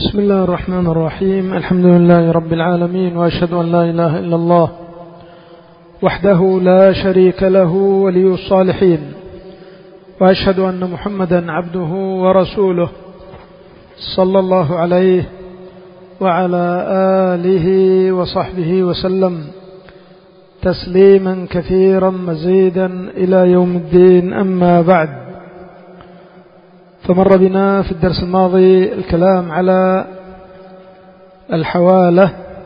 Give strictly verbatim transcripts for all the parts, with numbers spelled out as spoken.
بسم الله الرحمن الرحيم. الحمد لله رب العالمين، وأشهد أن لا إله إلا الله وحده لا شريك له ولي الصالحين، وأشهد أن محمدا عبده ورسوله صلى الله عليه وعلى آله وصحبه وسلم تسليما كثيرا مزيدا إلى يوم الدين. أما بعد، فمر بنا في الدرس الماضي الكلام على الحوالة،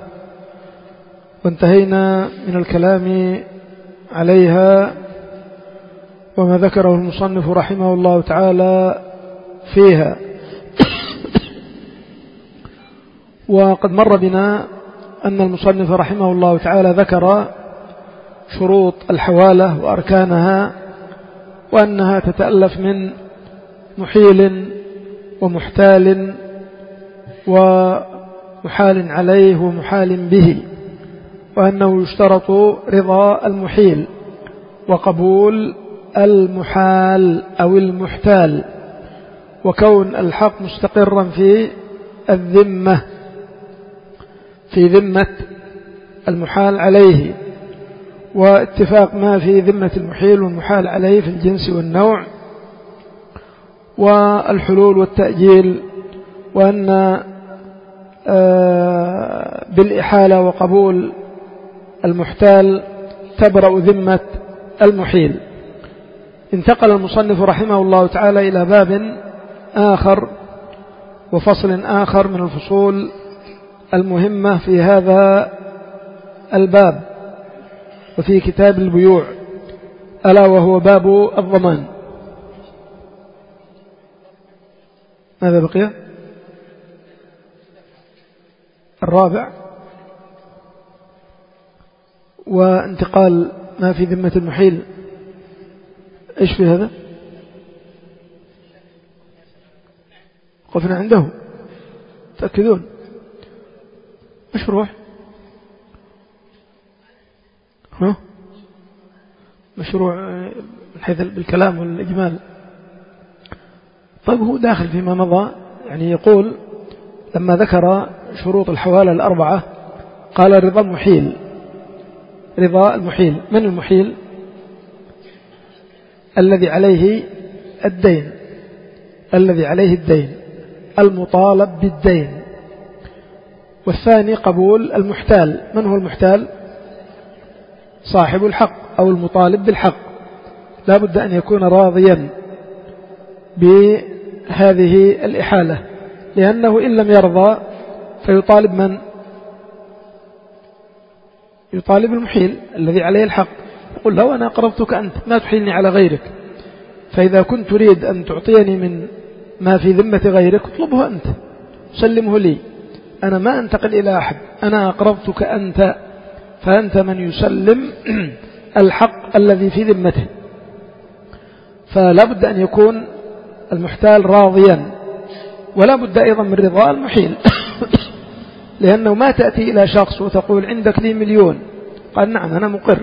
وانتهينا من الكلام عليها وما ذكره المصنف رحمه الله تعالى فيها. وقد مر بنا أن المصنف رحمه الله تعالى ذكر شروط الحوالة وأركانها، وأنها تتألف من محيل ومحتال ومحال عليه ومحال به، وأنه يشترط رضا المحيل وقبول المحال أو المحتال، وكون الحق مستقرا في الذمة في ذمة المحال عليه، واتفاق ما في ذمة المحيل والمحال عليه في الجنس والنوع والحلول والتأجيل، وأن بالإحالة وقبول المحتال تبرأ ذمة المحيل. انتقل المصنف رحمه الله تعالى إلى باب آخر وفصل آخر من الفصول المهمة في هذا الباب وفي كتاب البيوع، ألا وهو باب الضمان. ماذا بقي؟ الرابع، وانتقال ما في ذمة المحيل. إيش في هذا؟ قفنا عنده، تأكدون مشروع ها؟ مشروع من حيث بالكلام والإجمال. طيب، هو داخل فيما مضى، يعني يقول لما ذكر شروط الحوالة الأربعة قال رضا المحيل. رضا المحيل، من المحيل؟ الذي عليه الدين، الذي عليه الدين المطالب بالدين. والثاني قبول المحتال. من هو المحتال؟ صاحب الحق أو المطالب بالحق، لا بد أن يكون راضيا بهذه الإحالة، لأنه إن لم يرضى فيطالب من؟ يطالب المحيل الذي عليه الحق، يقول له أنا قرضتك أنت، ما تحيلني على غيرك، فإذا كنت تريد أن تعطيني من ما في ذمة غيرك اطلبه أنت، سلمه لي، أنا ما أنتقل إلى أحد، أنا أقرضتك أنت، فأنت من يسلم الحق الذي في ذمته. فلا بد أن يكون المحتال راضيا، ولا بد أيضا من رضا المحيل لأنه ما تأتي إلى شخص وتقول عندك لي مليون، قال نعم أنا مقر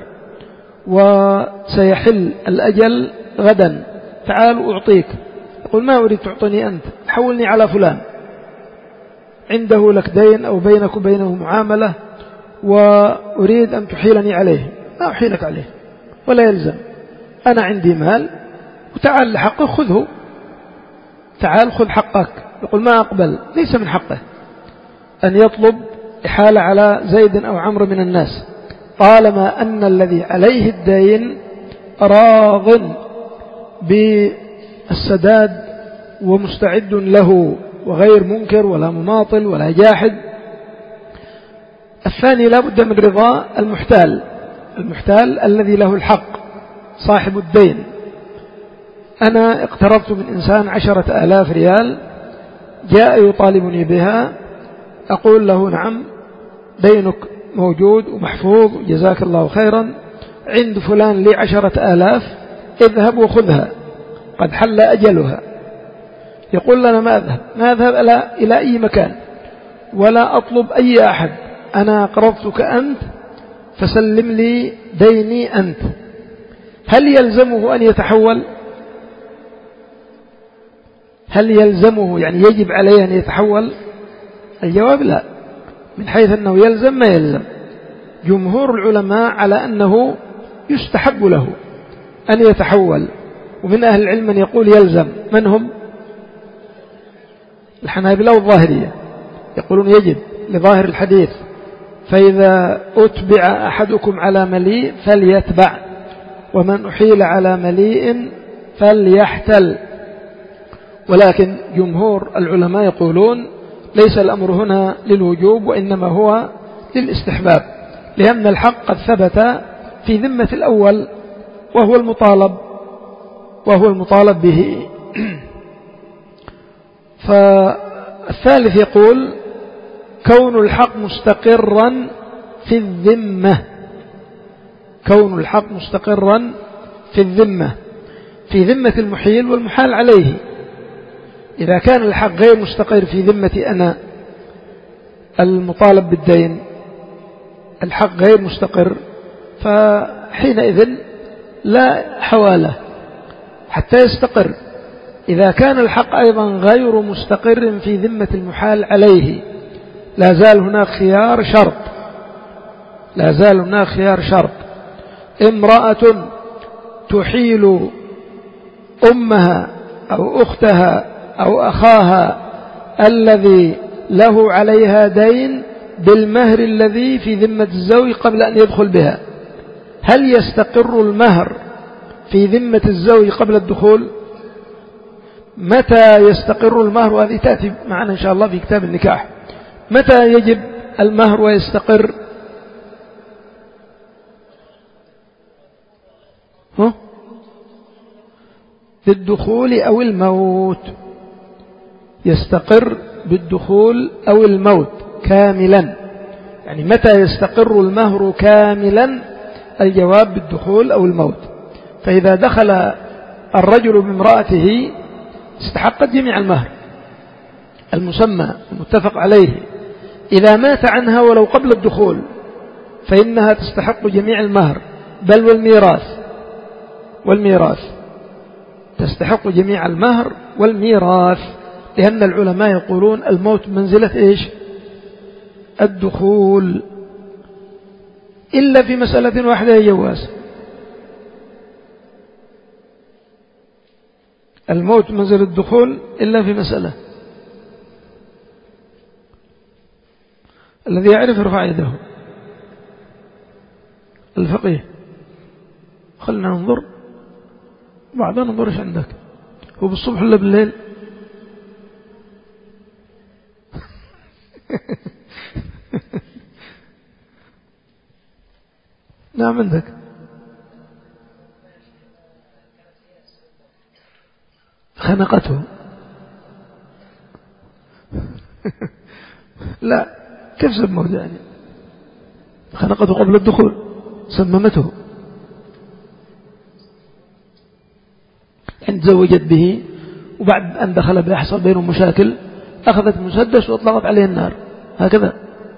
وسيحل الأجل غدا، تعال أعطيك، يقول ما أريد تعطني أنت، حولني على فلان عنده لك دين أو بينك وبينه معاملة وأريد أن تحيلني عليه، ما أحيلك عليه ولا يلزم، أنا عندي مال وتعال لحقه خذه، تعال خذ حقك، يقول ما أقبل، ليس من حقه أن يطلب إحالة على زيد أو عمرو من الناس، طالما أن الذي عليه الدين راض بالسداد ومستعد له وغير منكر ولا مماطل ولا جاحد. الثاني لا بد من رضا المحتال، المحتال الذي له الحق صاحب الدين. أنا اقترضت من إنسان عشرة آلاف ريال، جاء يطالبني بها، أقول له نعم دينك موجود ومحفوظ جزاك الله خيرا، عند فلان لي عشرة آلاف، اذهب وخذها قد حل أجلها. يقول لنا ما أذهب ما أذهب إلى أي مكان ولا أطلب أي أحد، أنا قرضتك أنت فسلم لي ديني أنت. هل يلزمه أن يتحول؟ هل يلزمه يعني يجب عليه أن يتحول؟ الجواب لا، من حيث أنه يلزم ما يلزم. جمهور العلماء على أنه يستحب له أن يتحول، ومن أهل العلم من يقول يلزم. من هم؟ الحنابلة والظاهرية يقولون يجب لظاهر الحديث: فإذا أتبع أحدكم على مليء فليتبع، ومن أحيل على مليء فليحتل. ولكن جمهور العلماء يقولون ليس الأمر هنا للوجوب، وإنما هو للاستحباب، لأن الحق قد ثبت في ذمة الأول وهو المطالب وهو المطالب به. فالثالث يقول: كون الحق مستقرا في الذمة، كون الحق مستقرا في الذمة، في ذمة المحيل والمحال عليه. إذا كان الحق غير مستقر في ذمتي أنا المطالب بالدين، الحق غير مستقر، فحينئذ لا حواله حتى يستقر. إذا كان الحق أيضا غير مستقر في ذمة المحال عليه، لا زال هناك خيار شرط، لا زال هناك خيار شرط. امرأة تحيل أمها أو أختها أو أخاها الذي له عليها دين بالمهر الذي في ذمة الزوج قبل أن يدخل بها، هل يستقر المهر في ذمة الزوج قبل الدخول؟ متى يستقر المهر؟ وهذه تأتي معنا إن شاء الله في كتاب النكاح. متى يجب المهر ويستقر؟ ها؟ بالدخول أو الموت. يستقر بالدخول أو الموت كاملا. يعني متى يستقر المهر كاملا؟ الجواب بالدخول أو الموت. فإذا دخل الرجل بامرأته استحقت جميع المهر المسمى المتفق عليه. إذا مات عنها ولو قبل الدخول فإنها تستحق جميع المهر، بل والميراث، والميراث تستحق جميع المهر والميراث، لأن العلماء يقولون الموت منزلة إيش؟ الدخول، إلا في مسألة واحدة يا جواز. الموت منزل الدخول إلا في مسألة. الذي يعرف يرفع يده. الفقيه. خلنا ننظر بعدين ننظر إيش عندك. هو بالصبح ولا بالليل؟ نعم عندك. خنقته. لا، كيف سموه يعني؟ خنقته قبل الدخول، سممته. يعني تزوجت به وبعد أن دخل به حصل بينهم مشاكل، أخذت مسدس وأطلقت عليه النار، هكذا.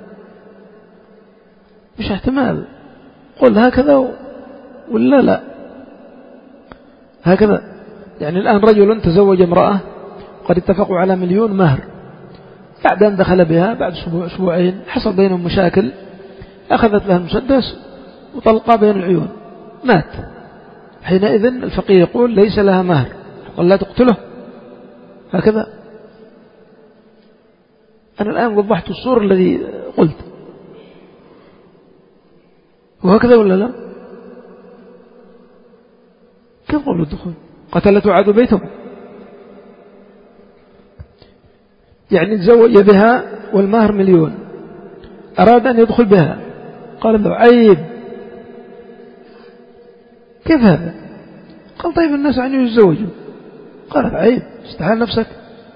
مش احتمال قل هكذا ولا لا، هكذا. يعني الآن رجل تزوج امرأة قد اتفقوا على مليون مهر، بعد أن دخل بها بعد أسبوع أسبوعين حصل بينهم مشاكل، أخذت لها المسدس وطلقها بين العيون، مات. حينئذ الفقيه يقول ليس لها مهر، قال لا تقتله، هكذا. أنا الآن وضحت الصورة الذي قلت، وهكذا ولا لا؟ كيف قبل الدخول؟ قتلت وعادوا بيتهم. يعني تزوج بها والمهر مليون، أراد أن يدخل بها، قال له عيب. كيف هذا؟ قال طيب الناس عني يتزوجوا. قالت عيب، استحال نفسك.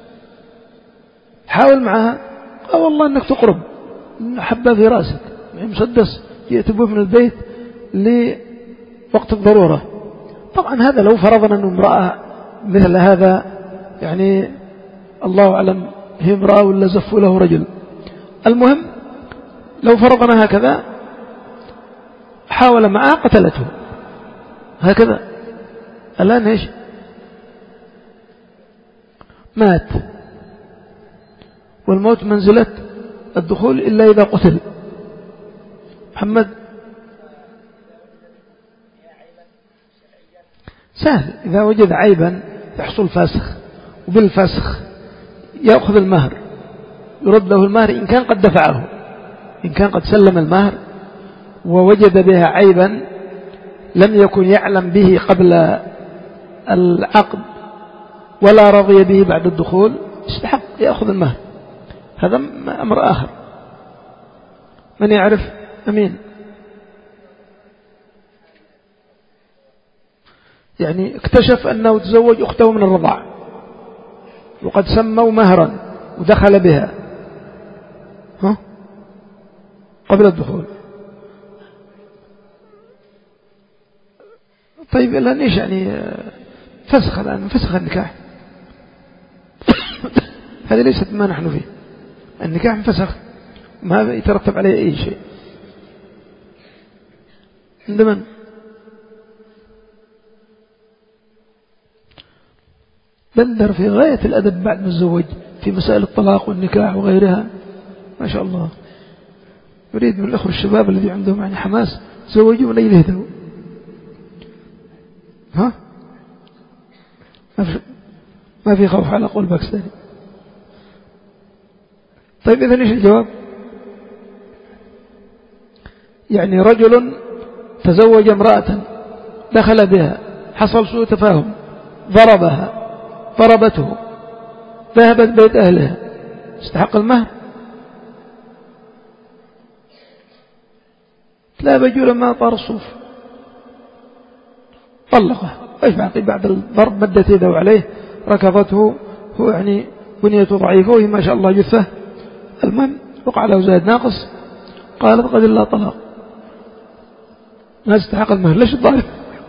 حاول معها، قال والله أنك تقرب، حبة في رأسك، مسدس جئت به من البيت لوقت الضرورة. طبعا هذا لو فرضنا أن امرأة مثل هذا، يعني الله أعلم هي امرأة ولا زفوا له رجل، المهم لو فرضنا هكذا حاول معها قتلته، هكذا. الآن ايش؟ مات، والموت منزلة الدخول إلا إذا قتل. محمد سهل، إذا وجد عيبا يحصل فسخ، وبالفسخ يأخذ المهر، يرد له المهر إن كان قد دفعه. إن كان قد سلم المهر ووجد بها عيبا لم يكن يعلم به قبل العقد ولا رضي به بعد الدخول، يستحق يأخذ المهر. هذا أمر آخر. من يعرف؟ أمين. يعني اكتشف أنه تزوج أخته من الرضاع وقد سموا مهرا ودخل بها ها قبل الدخول. طيب الآن إيش يعني فسخ؟ الآن فسخ النكاح. هذا ليست ما نحن فيه. النكاح فسخ ما يترتب عليه أي شيء. عندما بندر في غاية الأدب بعد ما تزوج في مسائل الطلاق والنكاح وغيرها، ما شاء الله. يريد من الأخوة الشباب الذي عندهم يعني حماس تزوجوا ولا يلهدوا. ها ما في خوف على قول باكستاني. طيب إذن إيش الجواب؟ يعني رجل تزوج امرأة دخل بها، حصل سوء تفاهم، ضربها ضربته، ذهبت بيت أهلها، استحق المهر؟ لا بجول ما طار الصوف، طلقه. ايش باقي بعد الضرب؟ مدت يده عليه، ركضته، هو يعني بنيته ضعيفة وهي ما شاء الله جثة. المهم وقع له زائد ناقص، قالت قد لا طلاق، ما استحق المهر. ليش الضارب؟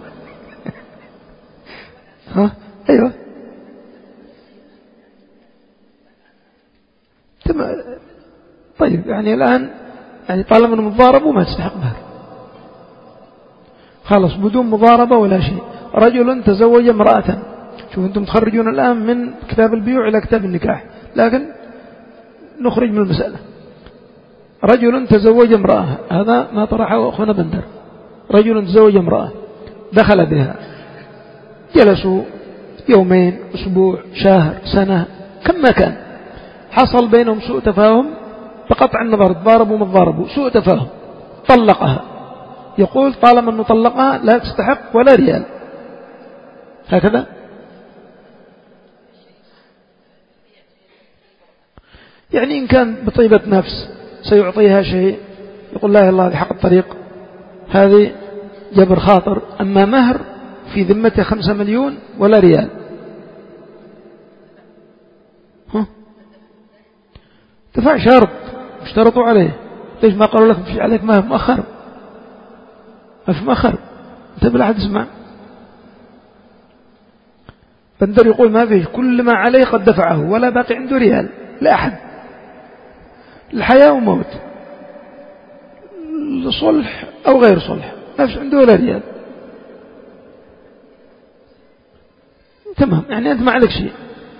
ها ايوه طيب يعني الآن يعني طالما انه مضارب وما تستحق مهر خلاص بدون مضاربة ولا شيء. رجل تزوج امرأة، شوف أنتم تخرجون الآن من كتاب البيوع إلى كتاب النكاح، لكن نخرج من المسألة. رجل تزوج امرأة، هذا ما طرحه أخونا بندر. رجل تزوج امرأة دخل بها، جلسوا يومين، أسبوع، شهر، سنة، كم ما كان، حصل بينهم سوء تفاهم بقطع النظر، تضاربوا ما تضاربوا، سوء تفاهم، طلقها. يقول طالما أنه طلقها لا تستحق ولا ريال. هكذا يعني إن كان بطيبة نفس سيعطيها شيء، يقول لا الله هذه حق الطريق، هذه جبر خاطر. أما مهر في ذمته خمسة مليون ولا ريال. ها دفع شرط اشترطوا عليه، ليش ما قالوا لك في عليك مهر مؤخر؟ ما في مؤخر، انت بلا حد تسمع. بندر يقول ما فيه، كل ما عليه قد دفعه ولا باقي عنده ريال لا أحد. الحياة وموت، صلح أو غير صلح، ما فيش عنده ولا ريال. تمام، يعني أنت ما عليك شيء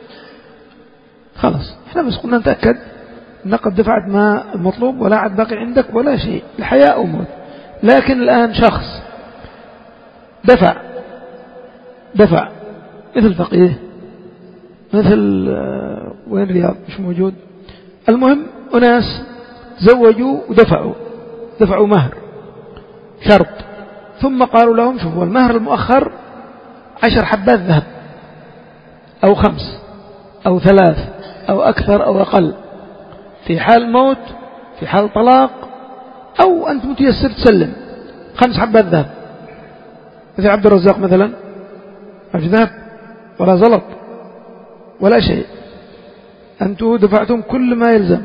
خلاص. احنا بس قلنا نتأكد أنك قد دفعت ما المطلوب ولا عاد باقي عندك ولا شيء، الحياة أو موت. لكن الآن شخص دفع دفع مثل فقيه، مثل وين رياض مش موجود، المهم أناس زوجوا ودفعوا دفعوا مهر شرط، ثم قالوا لهم شوفوا المهر المؤخر عشر حبات ذهب أو خمس أو ثلاث أو أكثر أو أقل، في حال موت، في حال طلاق، أو أنت متيسر تسلم خمس حبات ذهب. مثل عبد الرزاق مثلا ما في ذهب ولا زلط ولا شيء، أنتم دفعتم كل ما يلزم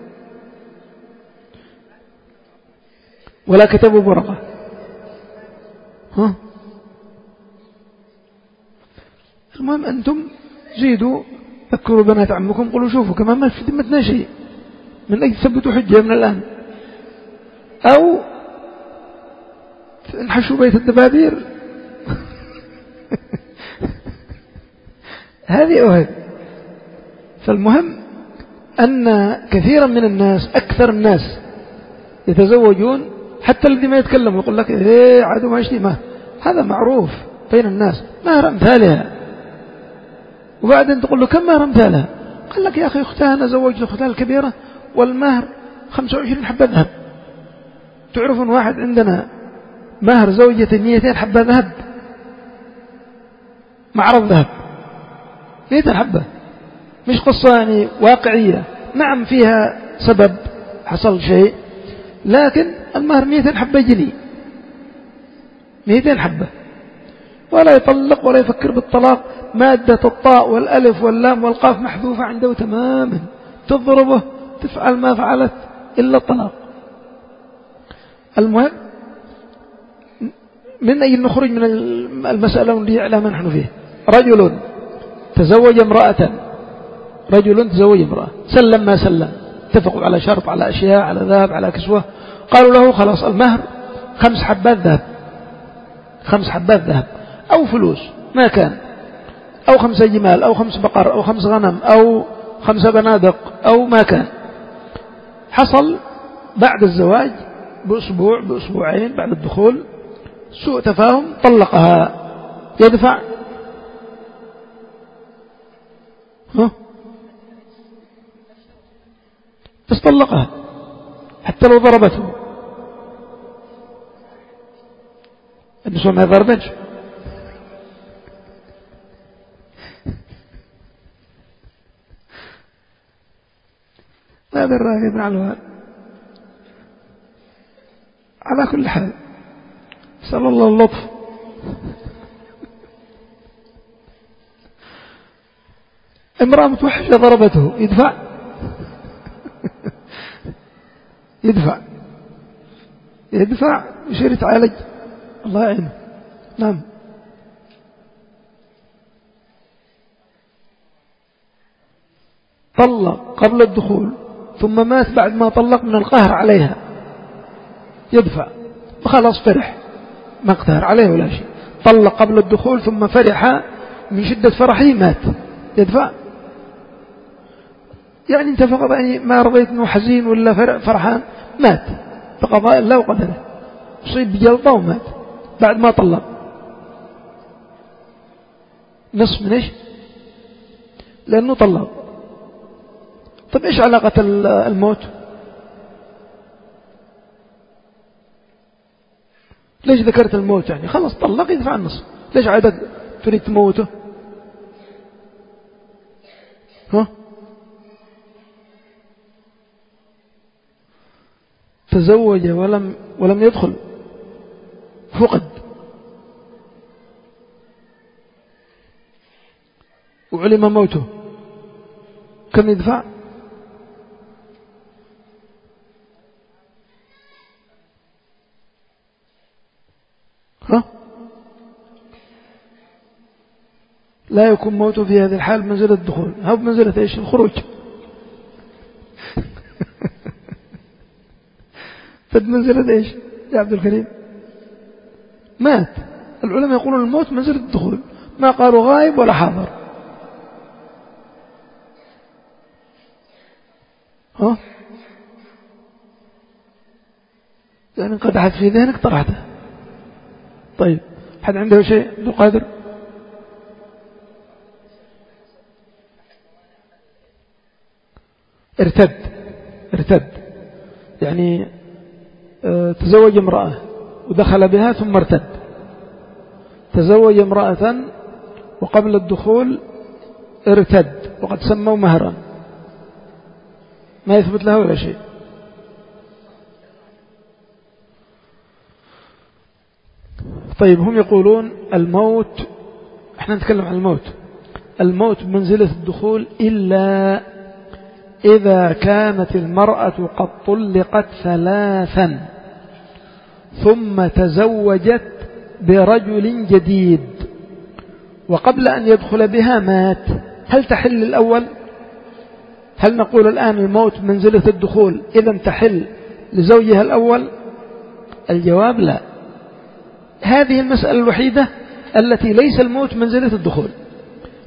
ولا كتبوا برقة. ها المهم أنتم زيدوا، ذكروا بنات عمكم، قولوا شوفوا كمان ما في ذمتنا شيء، من أجل تثبتوا حجة من الآن، أو انحشوا بيت الدبابير. هذه أو هذه. فالمهم أن كثيرا من الناس، أكثر الناس يتزوجون، حتى الذي ما يتكلم ويقول لك إيه عدو ما يشتي، ما هذا معروف بين الناس، مهر أمثالها. وبعدين تقول له كم مهر أمثالها؟ قال لك يا أخي أختها أنا زوجت أختها الكبيرة والمهر خمسة وعشرين حبة ذهب. تعرفون واحد عندنا مهر زوجة مئتين حبة ذهب، معرض ذهب مئتين حبة، مش قصة يعني واقعية. نعم فيها سبب حصل شيء، لكن المهر مئتين حبة جنيه، مئتين حبة، ولا يطلق ولا يفكر بالطلاق. مادة الطاء والألف واللام والقاف محذوفة عنده تماما، تضربه تفعل ما فعلت إلا الطلاق. المهم من أي نخرج من المسألة اللي يعلم نحن فيه. رجل تزوج امرأة، رجل تزوج امرأة، سلم ما سلم، اتفقوا على شرط، على أشياء، على ذهب، على كسوة. قالوا له خلاص المهر خمس حبات ذهب، خمس حبات ذهب أو فلوس ما كان، أو خمسة جمال أو خمس بقر أو خمس غنم أو خمسة بنادق أو ما كان. حصل بعد الزواج بأسبوع بأسبوعين بعد الدخول سوء تفاهم، طلقها، يدفع ها بس طلقها حتى لو ضربته. النسوة ما ضربتش، هذا الراغب على الوال. على كل حال نسأل الله اللطف. امرأة متوحشة ضربته، يدفع يدفع يدفع يصير يتعالج، الله يعينه. نعم. طلق قبل الدخول ثم مات بعد ما طلق من القهر عليها، يدفع، وخلاص فرح، ما اقتهر عليه ولا شيء. طلق قبل الدخول ثم فرح، من شدة فرحه مات، يدفع. يعني انت فقط يعني ما رضيت انه حزين ولا فرحان، مات بقضاء الله وقدره، صيب بجلطة ومات بعد ما طلق. نصف من ايش؟ لأنه طلق. طب ايش علاقة الموت؟ ليش ذكرت الموت؟ يعني خلص طلق يدفع النصف، ليش عادك تريد تموته؟ ها؟ تزوج ولم ولم يدخل، فقد، وعلم موته، كم يدفع؟ ها؟ لا يكون موته في هذه الحال منزلة الدخول، هو بمنزلة ايش؟ الخروج. فبمنزلة ايش يا عبد الكريم؟ مات. العلماء يقولون الموت منزلة الدخول، ما قالوا غائب ولا حاضر. ها؟ يعني انقدحت في ذهنك طرحته. طيب حد عنده شيء؟ عبد القادر؟ ارتد، ارتد يعني اه تزوج امرأة ودخل بها ثم ارتد. تزوج امرأة وقبل الدخول ارتد وقد سموا مهرا، ما يثبت له ولا شيء. طيب هم يقولون الموت، احنا نتكلم عن الموت، الموت بمنزلة الدخول إلا إذا كانت المرأة قد طلقت ثلاثا ثم تزوجت برجل جديد وقبل أن يدخل بها مات، هل تحل الأول؟ هل نقول الآن الموت منزلة الدخول إذا تحل لزوجها الأول؟ الجواب لا. هذه المسألة الوحيدة التي ليس الموت منزلة الدخول،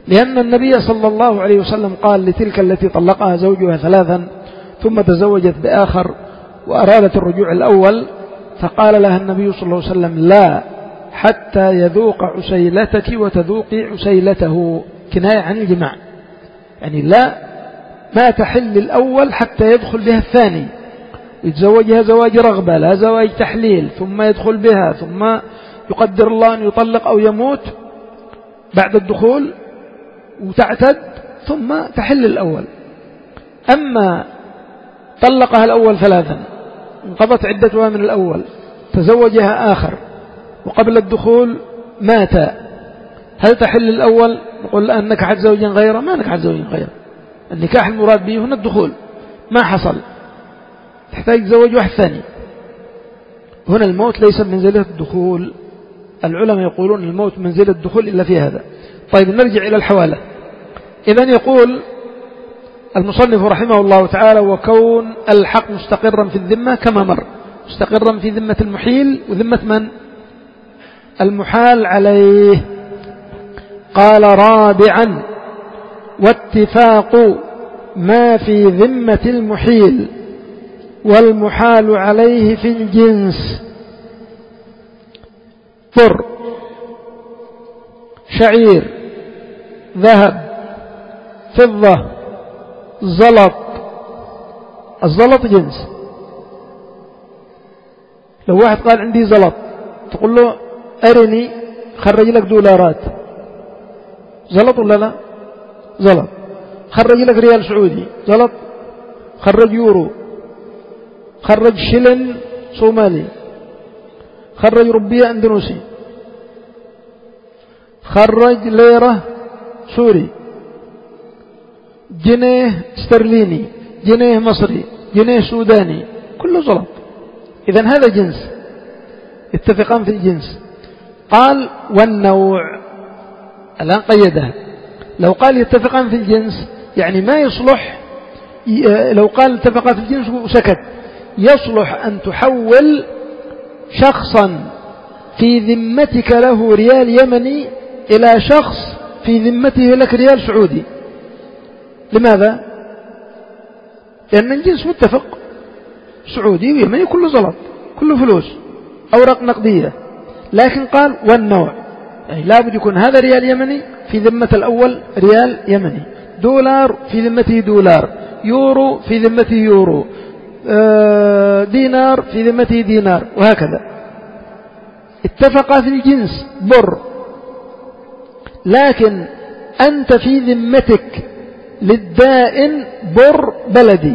لأن النبي صلى الله عليه وسلم قال لتلك التي طلقها زوجها ثلاثا ثم تزوجت بآخر وأرادت الرجوع الأول، فقال لها النبي صلى الله عليه وسلم: لا، حتى يذوق عسيلتك وتذوقي عسيلته، كناية عن الجماع، يعني لا، ما تحل الأول حتى يدخل بها الثاني، يتزوجها زواج رغبة لا زواج تحليل، ثم يدخل بها، ثم يقدر الله أن يطلق أو يموت بعد الدخول وتعتد، ثم تحل الأول. أما طلقها الأول ثلاثا، انقضت عدتها من الأول، تزوجها آخر وقبل الدخول مات، هل تحل الأول؟ نقول الآن نكحت زوجا غيره، ما نكحت زوجا غيره، النكاح المراد به هنا الدخول، ما حصل، تحتاج تزوج واحد ثاني. هنا الموت ليس منزلة الدخول، العلماء يقولون الموت منزلة الدخول إلا في هذا. طيب نرجع إلى الحوالة. إذن يقول المصنف رحمه الله تعالى: وكون الحق مستقرا في الذمة كما مر، مستقرا في ذمة المحيل وذمة من؟ المحال عليه. قال: رابعا: واتفاق ما في ذمة المحيل والمحال عليه في الجنس، بر، شعير، ذهب، فضة، زلط. الزلط جنس. لو واحد قال عندي زلط، تقول له أرني، خرج لك دولارات، زلط ولا لا؟ زلط. خرج لك ريال سعودي، زلط. خرج يورو، خرج شلن صومالي، خرج ربية اندونيسي، خرج ليرة سوري، جنيه استرليني، جنيه مصري، جنيه سوداني، كله زلط. إذن هذا جنس، اتفقان في الجنس. قال: والنوع، الآن قيدها. لو قال يتفقان في الجنس يعني ما يصلح، لو قال اتفقان في الجنس وسكت، يصلح أن تحول شخصا في ذمتك له ريال يمني إلى شخص في ذمته لك ريال سعودي. لماذا؟ لأن الجنس متفق، سعودي ويمني كله زلط، كله فلوس، أوراق نقدية. لكن قال: والنوع، يعني لابد يكون هذا ريال يمني في ذمة الأول ريال يمني، دولار في ذمته دولار، يورو في ذمته يورو، دينار في ذمته دينار، وهكذا. اتفق في الجنس بر، لكن أنت في ذمتك للدائن بر بلدي،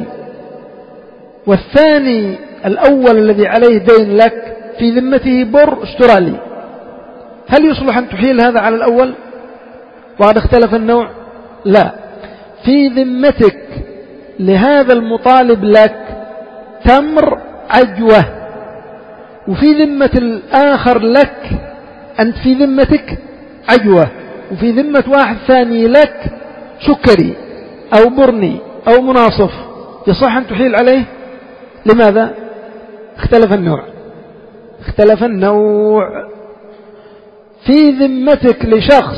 والثاني الأول الذي عليه دين لك في ذمته بر استرالي، هل يصلح أن تحيل هذا على الأول؟ وقد اختلف النوع. لا، في ذمتك لهذا المطالب لك تمر عجوة، وفي ذمة الآخر لك أنت في ذمتك عجوة، وفي ذمة واحد ثاني لك سكري أو برني أو مناصف، يصح أن تحيل عليه؟ لماذا؟ اختلف النوع. اختلف النوع. في ذمتك لشخص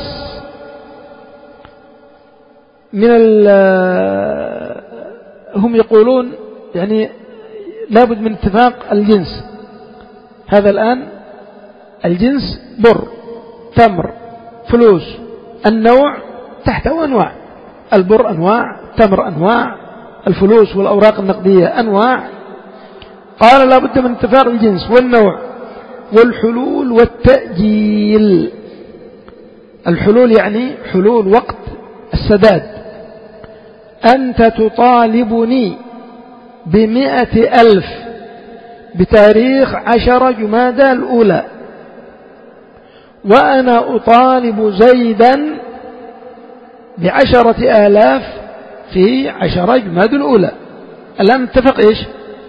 من هم يقولون يعني لابد من اتفاق الجنس. هذا الآن الجنس بر، تمر، فلوس، النوع تحته أنواع، البر أنواع، تمر أنواع، الفلوس والأوراق النقدية أنواع. قال لابد من اتفاق الجنس والنوع والحلول والتأجيل. الحلول يعني حلول وقت السداد. أنت تطالبني بمئة ألف بتاريخ عشر جمادى الأولى، وأنا أطالب زيدا بعشرة آلاف في عشر جمادى الأولى. الآن نتفق إيش؟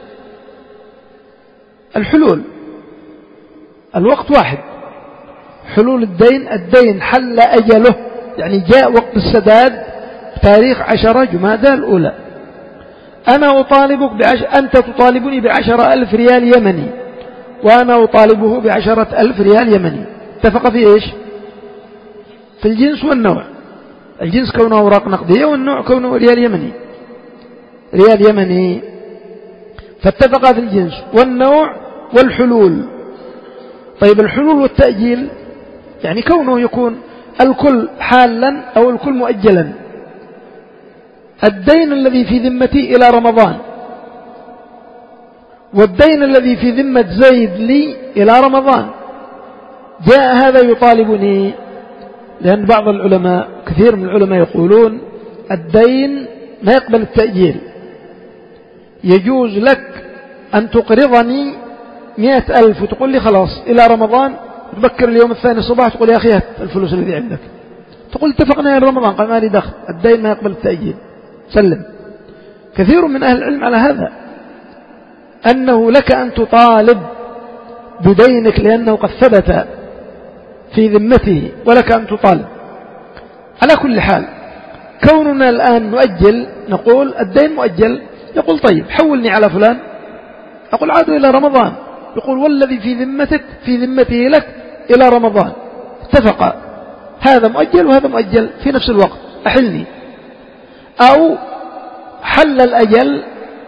الحلول، الوقت واحد، حلول الدين، الدين حل أجله، يعني جاء وقت السداد بتاريخ عشر جمادى الأولى. أنا أطالبك بعش... أنت تطالبني بعشرة ألف ريال يمني، وأنا أطالبه بعشرة ألف ريال يمني. اتفق في إيش؟ في الجنس والنوع. الجنس كونه أوراق نقدية والنوع كونه ريال يمني، ريال يمني. فاتفقا في الجنس والنوع والحلول. طيب الحلول والتأجيل يعني كونه يكون الكل حالا أو الكل مؤجلا. الدين الذي في ذمتي إلى رمضان والدين الذي في ذمة زيد لي إلى رمضان، جاء هذا يطالبني، لأن بعض العلماء كثير من العلماء يقولون الدين ما يقبل التأجيل، يجوز لك أن تقرضني مئة ألف وتقول لي خلاص إلى رمضان، تبكر اليوم الثاني الصباح تقول يا أخي هات الفلوس الذي عندك، تقول اتفقنا إلى رمضان، قال ما لي دخل، الدين ما يقبل التأجيل، سلم. كثير من أهل العلم على هذا، أنه لك أن تطالب بدينك لأنه قد ثبت في ذمته ولك أن تطالب. على كل حال كوننا الآن نؤجل، نقول الدين مؤجل، يقول طيب حولني على فلان، أقول عادوا إلى رمضان، يقول والذي في ذمتك في ذمته لك إلى رمضان، اتفقا هذا مؤجل وهذا مؤجل في نفس الوقت، أحلني. أو حل الأجل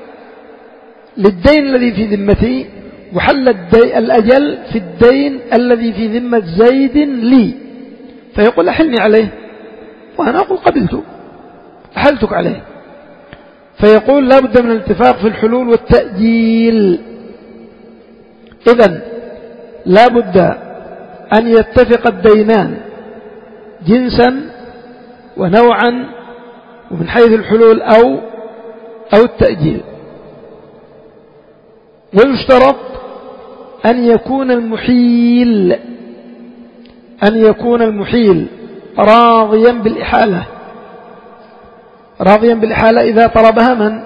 للدين الذي في ذمتي وحل الأجل في الدين الذي في ذمة زيد لي، فيقول أحلني عليه، وأنا أقول قبلت أحلتك عليه. فيقول لا بد من الاتفاق في الحلول والتأجيل. إذن لا بد أن يتفق الدينان جنسا ونوعا ومن حيث الحلول أو أو التأجيل. ويشترط أن يكون المحيل أن يكون المحيل راضيا بالإحالة، راضيا بالإحالة إذا طلبها من؟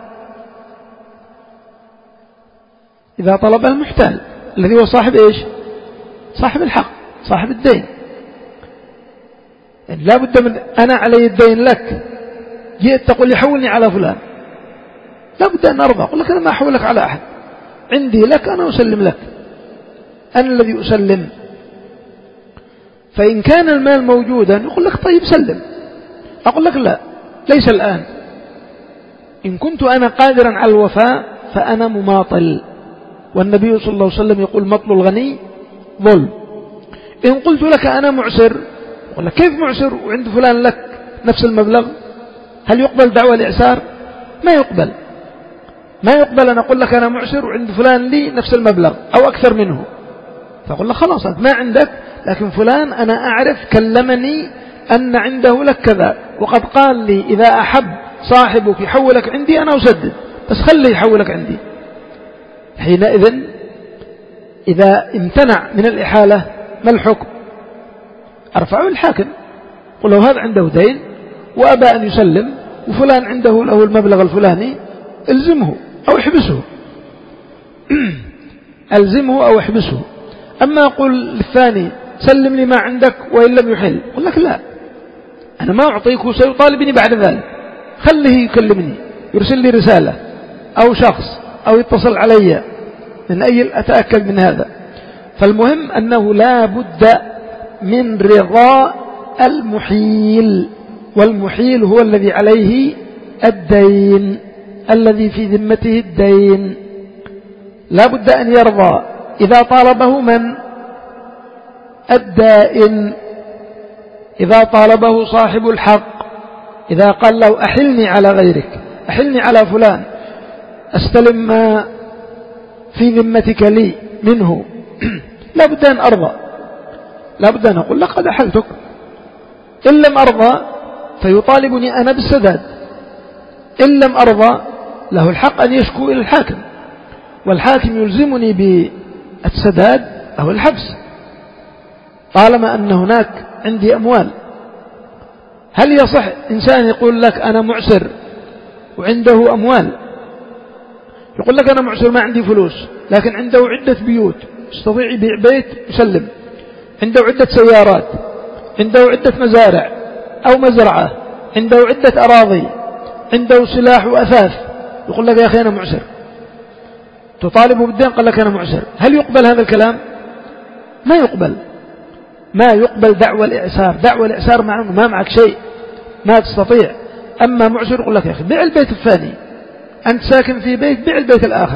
إذا طلبها المحتال الذي هو صاحب إيش؟ صاحب الحق، صاحب الدين. يعني لا بد من أنا علي الدين لك، جئت تقول لي حولني على فلان، لا بد أن أرضى، أقول لك أنا ما أحولك على أحد، عندي لك أنا أسلم لك، أنا الذي أسلم. فإن كان المال موجودا يقول لك طيب سلم، أقول لك لا ليس الآن، إن كنت أنا قادرا على الوفاء فأنا مماطل، والنبي صلى الله عليه وسلم يقول مطل الغني ظلم. إن قلت لك أنا معسر، أقول لك كيف معسر وعند فلان لك نفس المبلغ؟ هل يقبل دعوى الإعسار؟ ما يقبل، ما يقبل أن أقول لك أنا معسر وعند فلان لي نفس المبلغ أو أكثر منه، فأقول لك خلاص أنت ما عندك، لكن فلان أنا أعرف كلمني أن عنده لك كذا، وقد قال لي إذا أحب صاحبك يحولك عندي أنا أسدد، بس خليه يحولك عندي. حينئذ إذا امتنع من الإحالة ما الحكم؟ أرفعه الحاكم، قل له هذا عنده دين وأبى أن يسلم وفلان عنده له المبلغ الفلاني، الزمه أو احبسه ألزمه أو احبسه. أما أقول للثاني سلم لي ما عندك وإن لم يحل، أقول لك لا أنا ما أعطيك وسيطالبني بعد ذلك، خليه يكلمني، يرسل لي رسالة أو شخص أو يتصل علي من أي أتأكد من هذا. فالمهم أنه لا بد من رضا المحيل، والمحيل هو الذي عليه الدين، الذي في ذمته الدين، لا بد أن يرضى. إذا طالبه من؟ الدائن، إذا طالبه صاحب الحق، إذا قال له أحلني على غيرك، أحلني على فلان، أستلم ما في ذمتك لي منه، لا بد أن أرضى، لا بد أن أقول لقد أحلتك. إن لم أرضى فيطالبني أنا بالسداد، إن لم أرضى له الحق أن يشكو إلى الحاكم، والحاكم يلزمني بالسداد أو الحبس طالما أن هناك عندي أموال. هل يصح إنسان يقول لك أنا معسر وعنده أموال، يقول لك أنا معسر ما عندي فلوس، لكن عنده عدة بيوت يستطيع يبيع بيت يسلم، عنده عدة سيارات، عنده عدة مزارع أو مزرعة، عنده عدة أراضي، عنده سلاح وأثاث، يقول لك يا أخي أنا معسر، تطالبه بالدين قال لك أنا معسر، هل يقبل هذا الكلام؟ ما يقبل، ما يقبل دعوى الإعسار. دعوى الإعسار معناه ما معك شيء، ما تستطيع. أما معسر يقول لك يا أخي بيع البيت الثاني، أنت ساكن في بيت بيع البيت الآخر،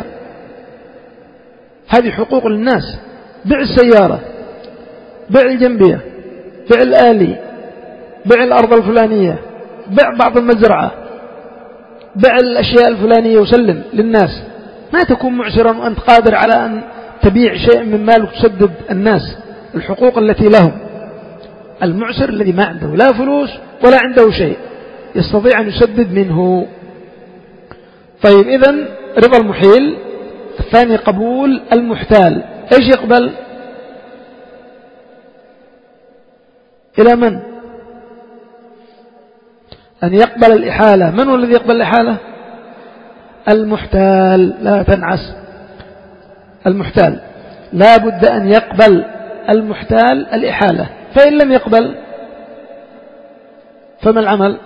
هذه حقوق للناس. بيع السيارة، بيع الجنبية، بيع الآلي، بيع الأرض الفلانية، بيع بعض المزرعة، بيع الأشياء الفلانية وسلم للناس. ما تكون معسرا وأنت قادر على أن تبيع شيء من مالك وتسدد الناس الحقوق التي لهم. المعسر الذي ما عنده لا فلوس ولا عنده شيء يستطيع أن يسدد منه. طيب إذن رضا المحيل. الثاني قبول المحتال. إيش يقبل؟ إلى من؟ أن يقبل الإحالة. من هو الذي يقبل الإحالة؟ المحتال. لا تنعس. المحتال لا بد أن يقبل المحتال الإحالة. فإن لم يقبل فما العمل؟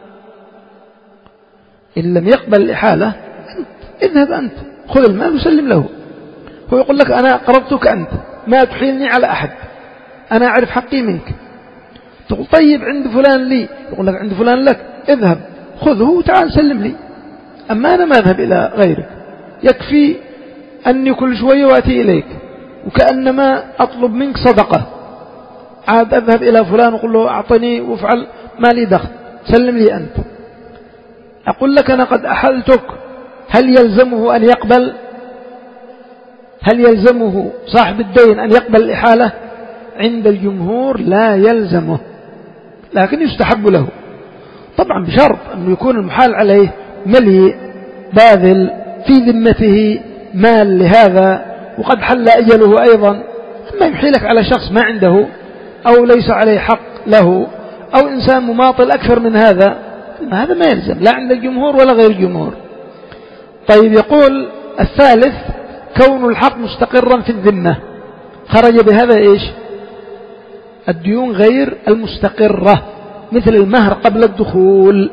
إن لم يقبل الإحالة اذهب أنت خذ المال وسلم له. هو يقول لك أنا قرضتك أنت، ما تحيلني على أحد، أنا أعرف حقي منك. تقول طيب عند فلان لي، يقول لك عند فلان لك، اذهب خذه وتعال سلم لي. أما أنا ما أذهب إلى غيرك، يكفي أني كل شوية وأتي إليك وكأنما أطلب منك صدقة، عاد أذهب إلى فلان وقل له أعطني وافعل، ما لي دخل، سلم لي أنت. أقول لك أنا قد أحلتك، هل يلزمه أن يقبل؟ هل يلزمه صاحب الدين أن يقبل الإحالة؟ عند الجمهور لا يلزمه، لكن يستحب له، طبعا بشرط أن يكون المحال عليه مليء باذل في ذمته مال لهذا وقد حل أجله أيضا. أما يحيلك على شخص ما عنده أو ليس عليه حق له أو إنسان مماطل أكثر من هذا، هذا ما يلزم لا عند الجمهور ولا غير الجمهور. طيب يقول الثالث كون الحق مستقرا في الذمة. خرج بهذا إيش؟ الديون غير المستقرة، مثل المهر قبل الدخول.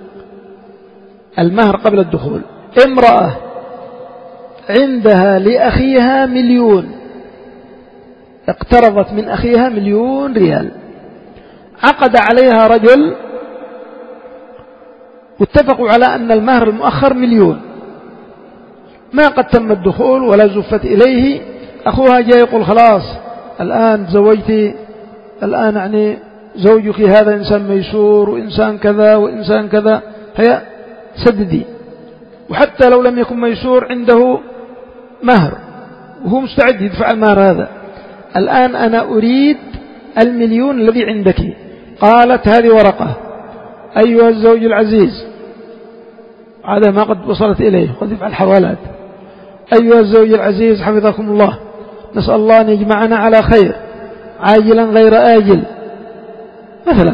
المهر قبل الدخول، امرأة عندها لأخيها مليون، اقترضت من أخيها مليون ريال، عقد عليها رجل واتفقوا على أن المهر المؤخر مليون، ما قد تم الدخول ولا زفت إليه. أخوها جاء يقول خلاص الآن تزوجتي، الآن يعني زوجك هذا إنسان ميسور وإنسان كذا وإنسان كذا، هيا سددي. وحتى لو لم يكن ميسور عنده مهر وهو مستعد يدفع المهر هذا، الآن أنا أريد المليون الذي عندك. قالت هذه ورقة، أيها الزوج العزيز، هذا ما قد وصلت إليه، قد يفعل حوالات. أيها الزوج العزيز حفظكم الله، نسأل الله أن يجمعنا على خير عاجلا غير آجل. مثلا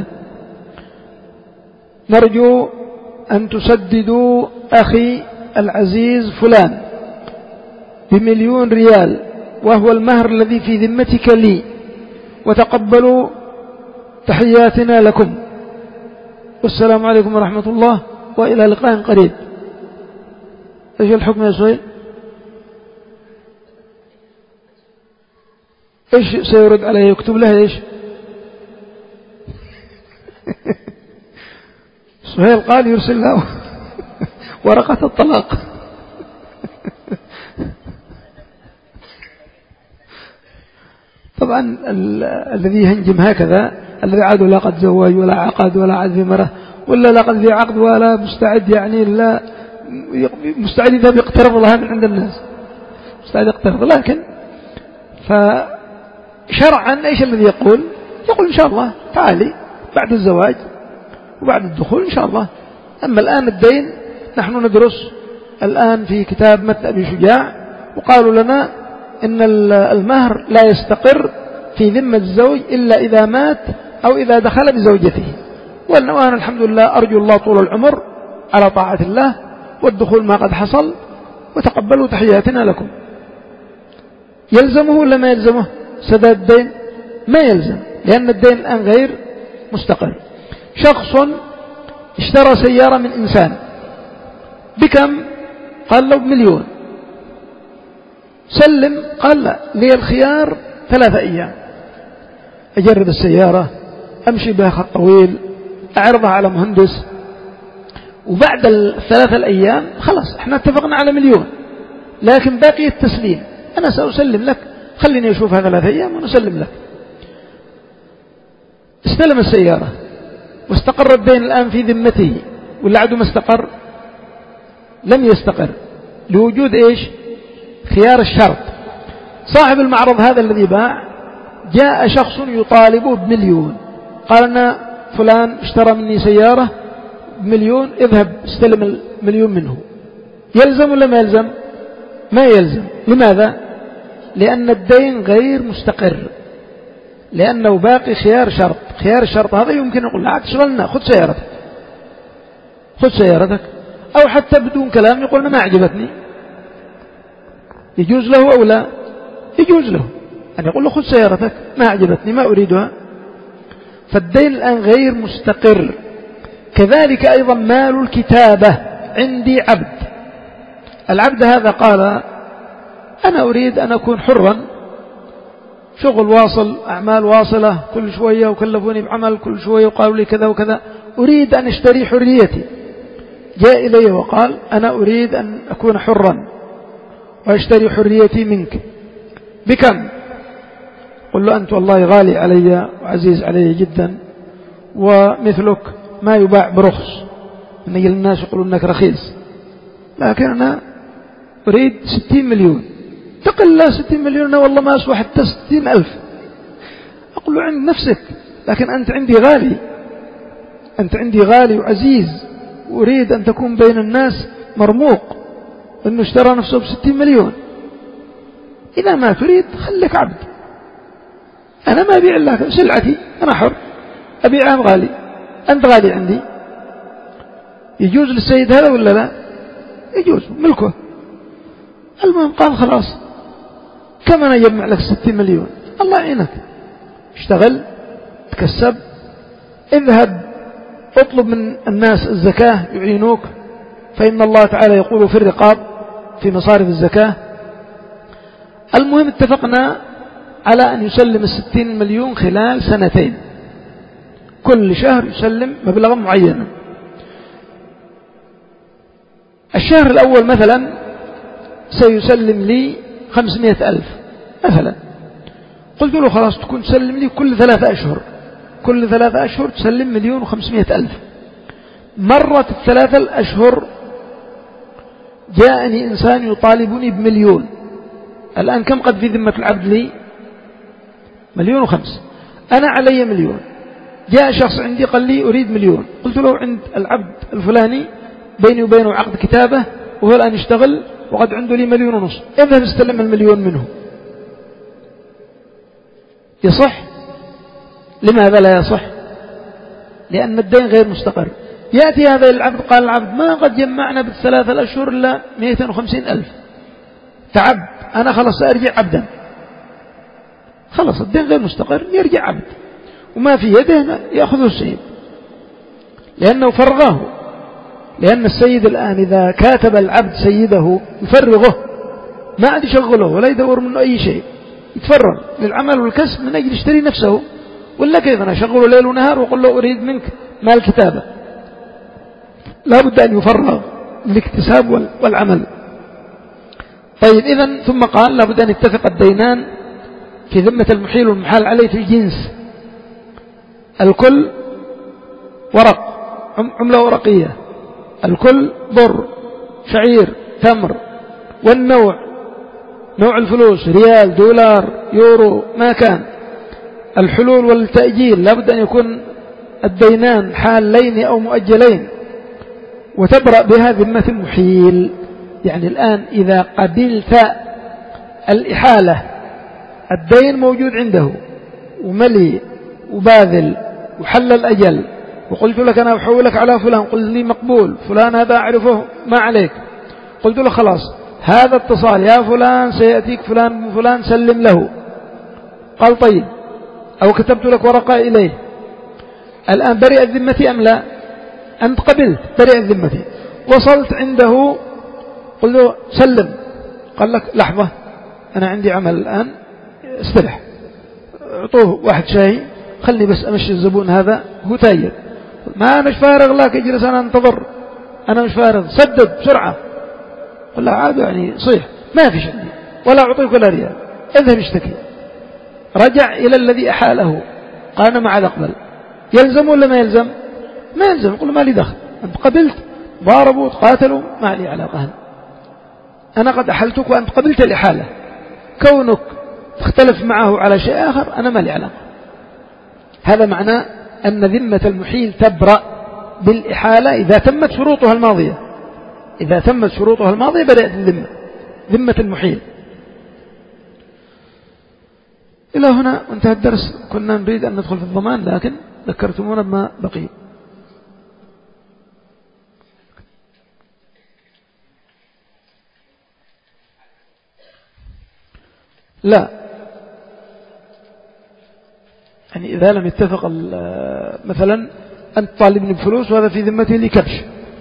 نرجو أن تسددوا أخي العزيز فلان بمليون ريال وهو المهر الذي في ذمتك لي، وتقبلوا تحياتنا لكم، والسلام عليكم ورحمة الله وإلى لقاء قريب. ايش الحكم يا سهيل؟ ايش سيرد عليه؟ يكتب له ايش؟ سهيل قال يرسل له ورقة الطلاق. طبعا الذي يهنجم هكذا الذي عاد لا قد زواج ولا عقد ولا عاد في مرة ولا لا قد في عقد ولا مستعد، يعني لا مستعد يذهب يقترض الله من عند الناس، مستعد يقترض. لكن فشرعا ايش الذي يقول؟ يقول ان شاء الله تعالي بعد الزواج وبعد الدخول إن شاء الله. أما الآن الدين نحن ندرس الآن في كتاب متن أبي شجاع، وقالوا لنا إن المهر لا يستقر في ذمة الزوج إلا إذا مات أو إذا دخل بزوجته. وأنا الحمد لله أرجو الله طول العمر على طاعة الله والدخول ما قد حصل، وتقبلوا تحياتنا لكم. يلزمه ولا ما يلزمه سداد الدين؟ ما يلزم، لأن الدين الآن غير مستقر. شخص اشترى سيارة من إنسان بكم؟ قال له بمليون. سلم، قال لا، لي الخيار ثلاثة أيام، أجرب السيارة، أمشي بها خط طويل، أعرضها على مهندس، وبعد الثلاثة الأيام خلاص احنا اتفقنا على مليون، لكن باقي التسليم، أنا سأسلم لك، خليني أشوفها ثلاثة أيام ونسلم لك. استلم السيارة واستقر الدين الآن في ذمته، ولا عدو ما استقر؟ لم يستقر، لوجود إيش؟ خيار الشرط. صاحب المعرض هذا الذي باع جاء شخص يطالبه بمليون، قال أنا فلان اشترى مني سيارة بمليون، اذهب استلم المليون منه. يلزم ولا ما يلزم؟ ما يلزم. لماذا؟ لأن الدين غير مستقر، لأنه باقي خيار شرط. خيار الشرط هذا يمكن يقول لا تشغلنا، خذ سيارتك، خذ سيارتك، أو حتى بدون كلام يقول أنا ما عجبتني. يجوز له أو لا؟ يجوز له أن يقول له خذ سيارتك، ما عجبتني، ما أريدها. فالدين الآن غير مستقر. كذلك أيضا مال الكتابة. عندي عبد، العبد هذا قال أنا أريد أن أكون حرا، شغل واصل، أعمال واصلة، كل شوية وكلفوني بعمل، كل شوية وقالوا لي كذا وكذا، أريد أن أشتري حريتي. جاء إليه وقال أنا أريد أن أكون حرا وأشتري حريتي منك، بكم؟ قل له أنت والله غالي علي وعزيز علي جدا، ومثلك ما يباع برخص، إن الناس يقولون أنك رخيص، لكن أنا أريد ستين مليون. تقل لا ستين مليون والله ما أسوى حتى ستين ألف. أقول له عند نفسك، لكن أنت عندي غالي، أنت عندي غالي وعزيز، وأريد أن تكون بين الناس مرموق أنه اشترى نفسه بستين مليون. إذا ما تريد خليك عبد، أنا ما أبيع لك سلعتي، أنا حر أبيعها غالي، أنت غالي عندي. يجوز للسيد هذا ولا لا؟ يجوز، ملكه. المهم قال خلاص كم أنا أجمع لك ستين مليون؟ الله يعينك، اشتغل، تكسب، اذهب اطلب من الناس الزكاة يعينوك، فإن الله تعالى يقول في الرقاب في مصارف الزكاة. المهم اتفقنا على أن يسلم الستين مليون خلال سنتين، كل شهر يسلم مبلغا معينا. الشهر الأول مثلا سيسلم لي خمسمائة ألف مثلا، قلت له خلاص تكون تسلم لي كل ثلاثة أشهر، كل ثلاثة أشهر تسلم مليون وخمسمائة ألف. مرت الثلاثة الأشهر جاءني إنسان يطالبني بمليون، الآن كم قد في ذمة العبد لي؟ مليون وخمس، أنا علي مليون. جاء شخص عندي قال لي أريد مليون، قلت له عند العبد الفلاني بيني وبينه عقد كتابة وهو الآن يشتغل وقد عنده لي مليون ونص، اذهب استلم المليون منه. يصح؟ لماذا لا يصح؟ لأن الدين غير مستقر. يأتي هذا العبد قال العبد ما قد جمعنا بالثلاثة الأشهر إلا مئتين وخمسين ألف، تعب، أنا خلص أرجع عبدا. خلص الدين غير مستقر، يرجع عبد، وما في يده يأخذه السيد لأنه فرغه. لأن السيد الآن إذا كاتب العبد سيده يفرغه، ما عاد يشغله ولا يدور منه أي شيء، يتفرغ للعمل والكسب من أجل يشتري نفسه. ولا كيف أنا أشغله ليل ونهار وأقول له أريد منك مال كتابة؟ لا بد أن يفرغ للاكتساب والعمل. طيب إذن ثم قال لا بد أن يتفق الدينان في ذمة المحيل والمحال عليه في الجنس، الكل ورق، عملة ورقية، الكل بر، شعير، تمر، والنوع، نوع الفلوس، ريال، دولار، يورو، ما كان. الحلول والتأجيل لا بد أن يكون الدينان حالين أو مؤجلين، وتبرأ بها ذمة المحيل. يعني الآن إذا قبلت الإحالة، الدين موجود عنده وملي وباذل وحل الأجل، وقلت لك أنا أحولك على فلان، قلت لي مقبول، فلان هذا أعرفه ما عليك، قلت له خلاص هذا اتصال يا فلان سيأتيك فلان فلان سلم له، قال طيب، أو كتبت لك ورقة إليه، الآن برئت ذمتي أم لا؟ أنت قبلت، برئت ذمتي. وصلت عنده قلت له سلم، قال لك لحظة أنا عندي عمل الآن استرح، اعطوه واحد شاي، خلني بس أمشي الزبون هذا هو تاير، ما أنا مش فارغ لك اجلس أنا انتظر، أنا مش فارغ، سدد بسرعة. قل له عاد يعني صيح ما في شيء ولا أعطيك ولا ريال، اذهب اشتكي. رجع إلى الذي أحاله قال أنا ما عاد أقبل. يلزم ولا ما يلزم؟ ما يلزم. يقول ما لي دخل، أنت قبلت، ضاربوا تقاتلوا ما لي علاقة، أنا قد أحلتك وأنت قبلت الإحالة، كونك تختلف معه على شيء آخر أنا ما لي علاقة. هذا معنى أن ذمة المحيل تبرأ بالإحالة إذا تمت شروطها الماضية. إذا تمت شروطها الماضية بدأت الذمة، ذمة المحيل. إلى هنا انتهى الدرس. كنا نريد أن ندخل في الضمان لكن ذكرتمونا بما بقي. لا، يعني إذا لم يتفق مثلا أنت طالبني بفلوس وهذا في ذمته لي كبش،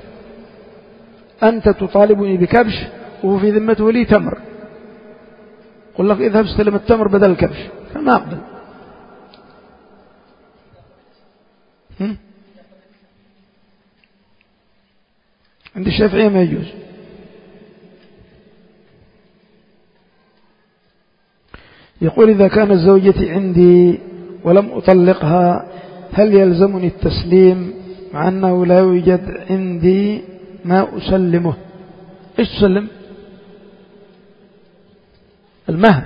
أنت تطالبني بكبش وهو في ذمته لي تمر، قل لك اذهب استلم التمر بدل الكبش، فما أقبل. عند الشافعية ما يجوز. يقول إذا كانت زوجتي عندي ولم أطلقها هل يلزمني التسليم مع أنه لا يوجد عندي ما أسلمه؟ إيش تسلم؟ المهر.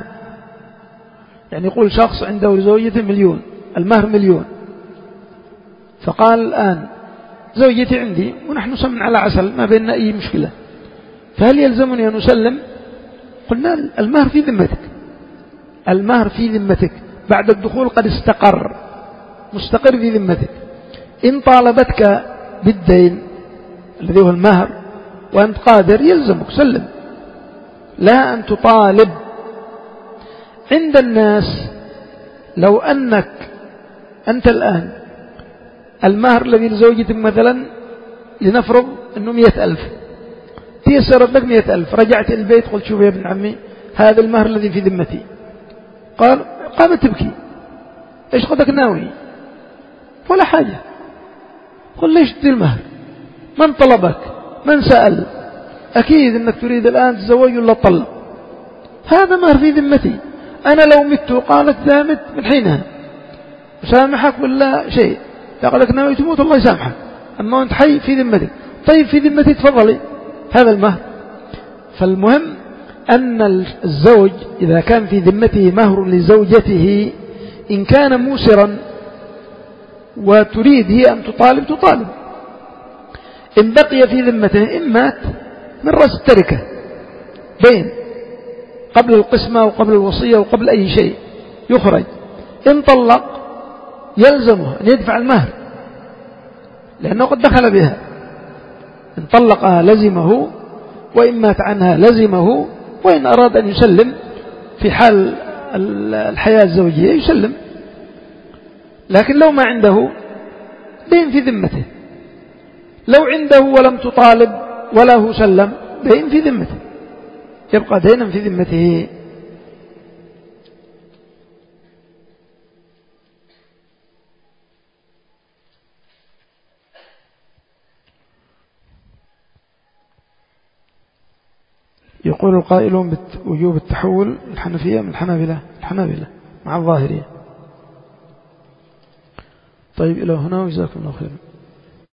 يعني يقول شخص عنده لزوجته مليون، المهر مليون، فقال الآن زوجتي عندي ونحن سمن على عسل ما بيننا أي مشكلة، فهل يلزمني أن أسلم؟ قلنا المهر في ذمتك، المهر في ذمتك، بعد الدخول قد استقر، مستقر في ذمتك. إن طالبتك بالدين الذي هو المهر وأنت قادر يلزمك سلم، لا أن تطالب. عند الناس لو أنك أنت الآن المهر الذي لزوجتك مثلا لنفرض أنه مئة ألف، تيسرت لك مئة ألف، رجعت البيت قلت شوف يا ابن عمي هذا المهر الذي في ذمتي، قال قامت تبكي، ايش قدك ناوي؟ ولا حاجة. قل ليش تدير المهر؟ من طلبك؟ من سأل؟ أكيد أنك تريد الآن تزوج ولا تطلق، هذا مهر في ذمتي، أنا لو مت قالت ذامت من حينها سامحك ولا شيء، قالك ناوي تموت الله يسامحك، أما أنت حي في ذمتك، طيب في ذمتي تفضلي، هذا المهر. فالمهم أن الزوج إذا كان في ذمته مهر لزوجته إن كان موسرا وتريد هي أن تطالب تطالب، إن بقي في ذمته إن مات من رأس التركة بين قبل القسمة وقبل الوصية وقبل أي شيء يخرج، إن طلق يلزمه أن يدفع المهر لأنه قد دخل بها، إن طلقها لزمه، وإن مات عنها لزمه، وإن أراد أن يسلم في حال الحياة الزوجية يسلم. لكن لو ما عنده دين في ذمته، لو عنده ولم تطالب ولا هو سلم دين في ذمته، يبقى دينا في ذمته. يقول القائلون بوجوب التحول الحنفية من الحنابلة الحنابلة مع الظاهرية. طيب إلى هنا وجزاكم الله خيرا.